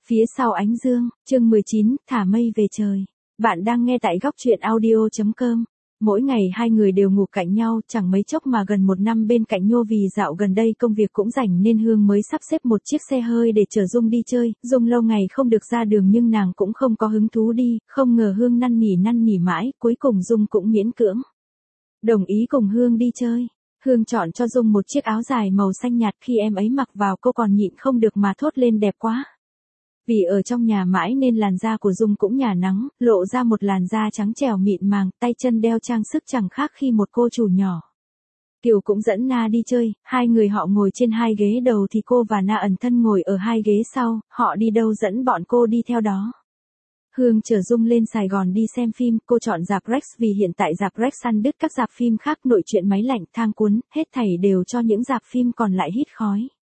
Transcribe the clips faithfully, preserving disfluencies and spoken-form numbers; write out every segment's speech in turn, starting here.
Phía sau ánh dương, chương mười chín, thả mây về trời. Bạn đang nghe tại góc truyện audio chấm com. Mỗi ngày hai người đều ngủ cạnh nhau, chẳng mấy chốc mà gần một năm bên cạnh nhau vì dạo gần đây công việc cũng rảnh nên Hương mới sắp xếp một chiếc xe hơi để chở Dung đi chơi. Dung lâu ngày không được ra đường nhưng nàng cũng không có hứng thú đi, không ngờ Hương năn nỉ năn nỉ mãi, cuối cùng Dung cũng miễn cưỡng đồng ý cùng Hương đi chơi. Hương chọn cho Dung một chiếc áo dài màu xanh nhạt, khi em ấy mặc vào cô còn nhịn không được mà thốt lên đẹp quá. Vì ở trong nhà mãi nên làn da của Dung cũng nhả nắng, lộ ra một làn da trắng trẻo mịn màng, tay chân đeo trang sức chẳng khác khi một cô chủ nhỏ. Kiều cũng dẫn Na đi chơi, hai người họ ngồi trên hai ghế đầu thì cô và Na ẩn thân ngồi ở hai ghế sau, họ đi đâu dẫn bọn cô đi theo đó. Hương chở Dung lên Sài Gòn đi xem phim, cô chọn rạp Rex vì hiện tại rạp Rex ăn đứt các rạp phim khác, nội truyện máy lạnh, thang cuốn, hết thảy đều cho những rạp phim còn lại hít khói.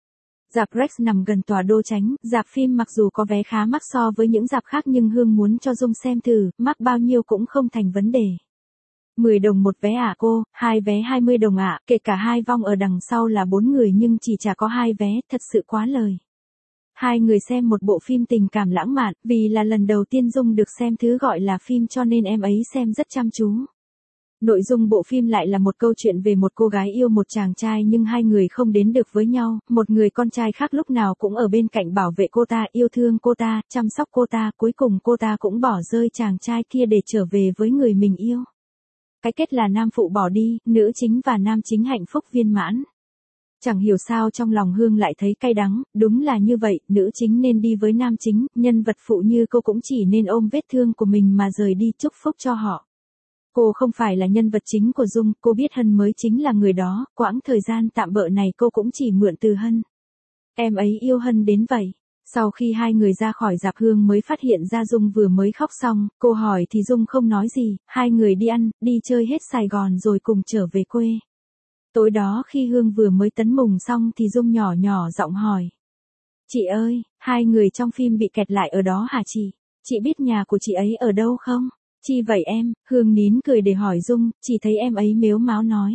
Rạp Rex nằm gần tòa Đô Chánh, rạp phim mặc dù có vé khá mắc so với những rạp khác nhưng Hương muốn cho Dung xem thử, mắc bao nhiêu cũng không thành vấn đề. mười đồng một vé ạ à cô, hai vé hai mươi đồng ạ, à, kể cả hai vong ở đằng sau là bốn người nhưng chỉ trả có hai vé, thật sự quá lời. Hai người xem một bộ phim tình cảm lãng mạn, vì là lần đầu tiên Dung được xem thứ gọi là phim cho nên em ấy xem rất chăm chú. Nội dung bộ phim lại là một câu chuyện về một cô gái yêu một chàng trai nhưng hai người không đến được với nhau, một người con trai khác lúc nào cũng ở bên cạnh bảo vệ cô ta, yêu thương cô ta, chăm sóc cô ta, cuối cùng cô ta cũng bỏ rơi chàng trai kia để trở về với người mình yêu. Cái kết là nam phụ bỏ đi, nữ chính và nam chính hạnh phúc viên mãn. Chẳng hiểu sao trong lòng Hương lại thấy cay đắng, đúng là như vậy, nữ chính nên đi với nam chính, nhân vật phụ như cô cũng chỉ nên ôm vết thương của mình mà rời đi, chúc phúc cho họ. Cô không phải là nhân vật chính của Dung, cô biết Hân mới chính là người đó, quãng thời gian tạm bợ này cô cũng chỉ mượn từ Hân. Em ấy yêu Hân đến vậy. Sau khi hai người ra khỏi rạp Hương mới phát hiện ra Dung vừa mới khóc xong, cô hỏi thì Dung không nói gì, hai người đi ăn, đi chơi hết Sài Gòn rồi cùng trở về quê. Tối đó khi Hương vừa mới tấn mùng xong thì Dung nhỏ nhỏ giọng hỏi. Chị ơi, hai người trong phim bị kẹt lại ở đó hả chị? Chị biết nhà của chị ấy ở đâu không? Chi vậy em? Hương nín cười để hỏi Dung, chỉ thấy em ấy mếu máo nói.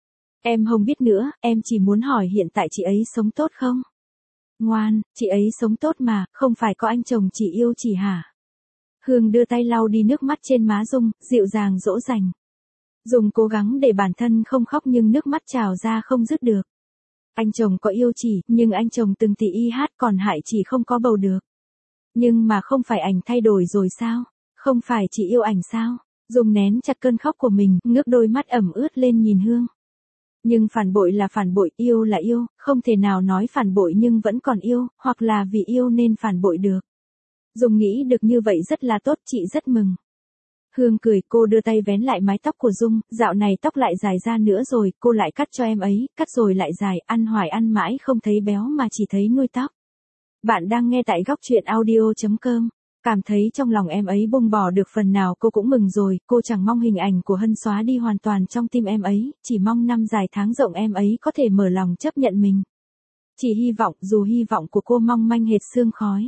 Em không biết nữa, em chỉ muốn hỏi hiện tại chị ấy sống tốt không? Ngoan, chị ấy sống tốt mà, không phải có anh chồng chị yêu chị hả? Hương đưa tay lau đi nước mắt trên má Dung, dịu dàng dỗ dành. Dung cố gắng để bản thân không khóc nhưng nước mắt trào ra không dứt được. Anh chồng có yêu chị, nhưng anh chồng từng tỷ y hát còn hại chị không có bầu được. Nhưng mà không phải ảnh thay đổi rồi sao? Không phải chị yêu ảnh sao? Dung nén chặt cơn khóc của mình, ngước đôi mắt ẩm ướt lên nhìn Hương. Nhưng phản bội là phản bội, yêu là yêu, không thể nào nói phản bội nhưng vẫn còn yêu, hoặc là vì yêu nên phản bội được. Dung nghĩ được như vậy rất là tốt, chị rất mừng. Hương cười, cô đưa tay vén lại mái tóc của Dung, dạo này tóc lại dài ra nữa rồi, cô lại cắt cho em ấy, cắt rồi lại dài, ăn hoài ăn mãi không thấy béo mà chỉ thấy nuôi tóc. Bạn đang nghe tại góc truyện audio chấm com. Cảm thấy trong lòng em ấy buông bỏ được phần nào cô cũng mừng rồi, cô chẳng mong hình ảnh của Hân xóa đi hoàn toàn trong tim em ấy, chỉ mong năm dài tháng rộng em ấy có thể mở lòng chấp nhận mình. Chỉ hy vọng, dù hy vọng của cô mong manh hệt sương khói.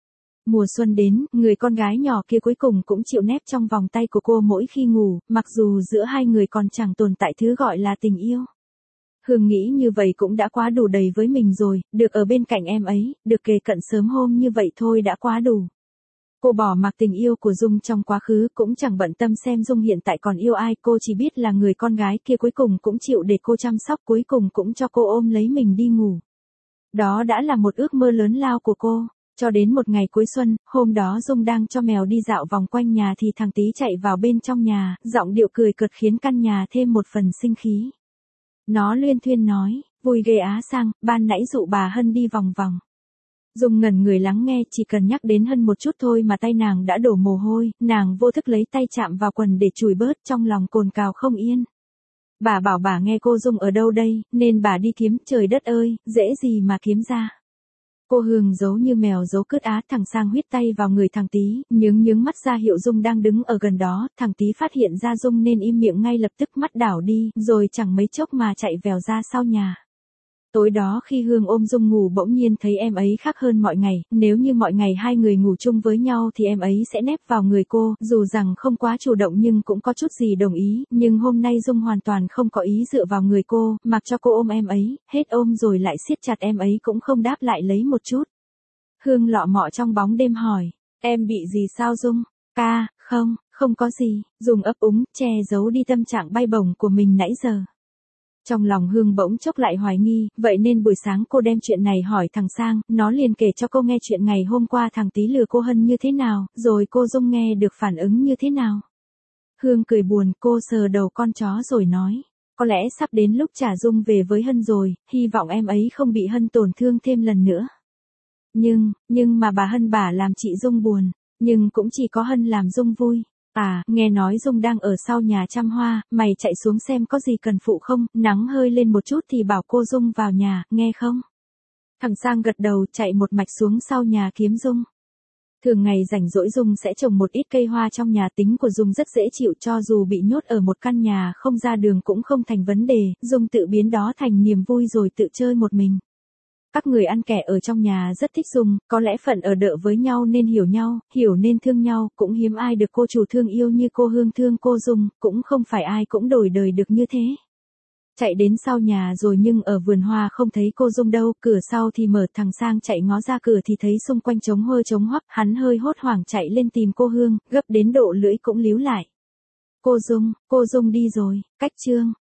Mùa xuân đến, người con gái nhỏ kia cuối cùng cũng chịu nép trong vòng tay của cô mỗi khi ngủ, mặc dù giữa hai người còn chẳng tồn tại thứ gọi là tình yêu. Hương nghĩ như vậy cũng đã quá đủ đầy với mình rồi, được ở bên cạnh em ấy, được kề cận sớm hôm như vậy thôi đã quá đủ. Cô bỏ mặc tình yêu của Dung trong quá khứ, cũng chẳng bận tâm xem Dung hiện tại còn yêu ai, cô chỉ biết là người con gái kia cuối cùng cũng chịu để cô chăm sóc, cuối cùng cũng cho cô ôm lấy mình đi ngủ. Đó đã là một ước mơ lớn lao của cô. Cho đến một ngày cuối xuân, hôm đó Dung đang cho mèo đi dạo vòng quanh nhà thì thằng Tí chạy vào bên trong nhà, giọng điệu cười cợt khiến căn nhà thêm một phần sinh khí. Nó luyên thuyên nói, vui ghê á Sang, ban nãy dụ bà Hân đi vòng vòng. Dung ngẩn người lắng nghe, chỉ cần nhắc đến Hân một chút thôi mà tay nàng đã đổ mồ hôi, nàng vô thức lấy tay chạm vào quần để chùi bớt, trong lòng cồn cào không yên. Bà bảo bà nghe cô Dung ở đâu đây, nên bà đi kiếm, trời đất ơi, dễ gì mà kiếm ra. Cô Hương giấu như mèo giấu cứt á, thằng Sang huýt tay vào người thằng Tí, nhướng nhướng mắt ra hiệu Dung đang đứng ở gần đó, thằng Tí phát hiện ra Dung nên im miệng ngay lập tức, mắt đảo đi, rồi chẳng mấy chốc mà chạy vèo ra sau nhà. Tối đó khi Hương ôm Dung ngủ bỗng nhiên thấy em ấy khác hơn mọi ngày, nếu như mọi ngày hai người ngủ chung với nhau thì em ấy sẽ nép vào người cô, dù rằng không quá chủ động nhưng cũng có chút gì đồng ý, nhưng hôm nay Dung hoàn toàn không có ý dựa vào người cô, mặc cho cô ôm em ấy, hết ôm rồi lại siết chặt em ấy cũng không đáp lại lấy một chút. Hương lọ mọ trong bóng đêm hỏi, em bị gì sao Dung? Ca, không, không có gì, Dung ấp úng, che giấu đi tâm trạng bay bổng của mình nãy giờ. Trong lòng Hương bỗng chốc lại hoài nghi, vậy nên buổi sáng cô đem chuyện này hỏi thằng Sang, nó liền kể cho cô nghe chuyện ngày hôm qua thằng Tý lừa cô Hân như thế nào, rồi cô Dung nghe được phản ứng như thế nào. Hương cười buồn, cô sờ đầu con chó rồi nói, có lẽ sắp đến lúc trả Dung về với Hân rồi, hy vọng em ấy không bị Hân tổn thương thêm lần nữa. Nhưng, nhưng mà bà Hân bà làm chị Dung buồn, nhưng cũng chỉ có Hân làm Dung vui. À, nghe nói Dung đang ở sau nhà chăm hoa, mày chạy xuống xem có gì cần phụ không, nắng hơi lên một chút thì bảo cô Dung vào nhà, nghe không? Thằng Sang gật đầu chạy một mạch xuống sau nhà kiếm Dung. Thường ngày rảnh rỗi Dung sẽ trồng một ít cây hoa trong nhà, tính của Dung rất dễ chịu, cho dù bị nhốt ở một căn nhà không ra đường cũng không thành vấn đề, Dung tự biến đó thành niềm vui rồi tự chơi một mình. Các người ăn kẻ ở trong nhà rất thích Dung, có lẽ phận ở đợ với nhau nên hiểu nhau, hiểu nên thương nhau, cũng hiếm ai được cô chủ thương yêu như cô Hương thương cô Dung, cũng không phải ai cũng đổi đời được như thế. Chạy đến sau nhà rồi nhưng ở vườn hoa không thấy cô Dung đâu, cửa sau thì mở, thằng Sang chạy ngó ra cửa thì thấy xung quanh trống hôi trống hoắc, hắn hơi hốt hoảng chạy lên tìm cô Hương, gấp đến độ lưỡi cũng líu lại. Cô Dung, cô Dung đi rồi, cách chương.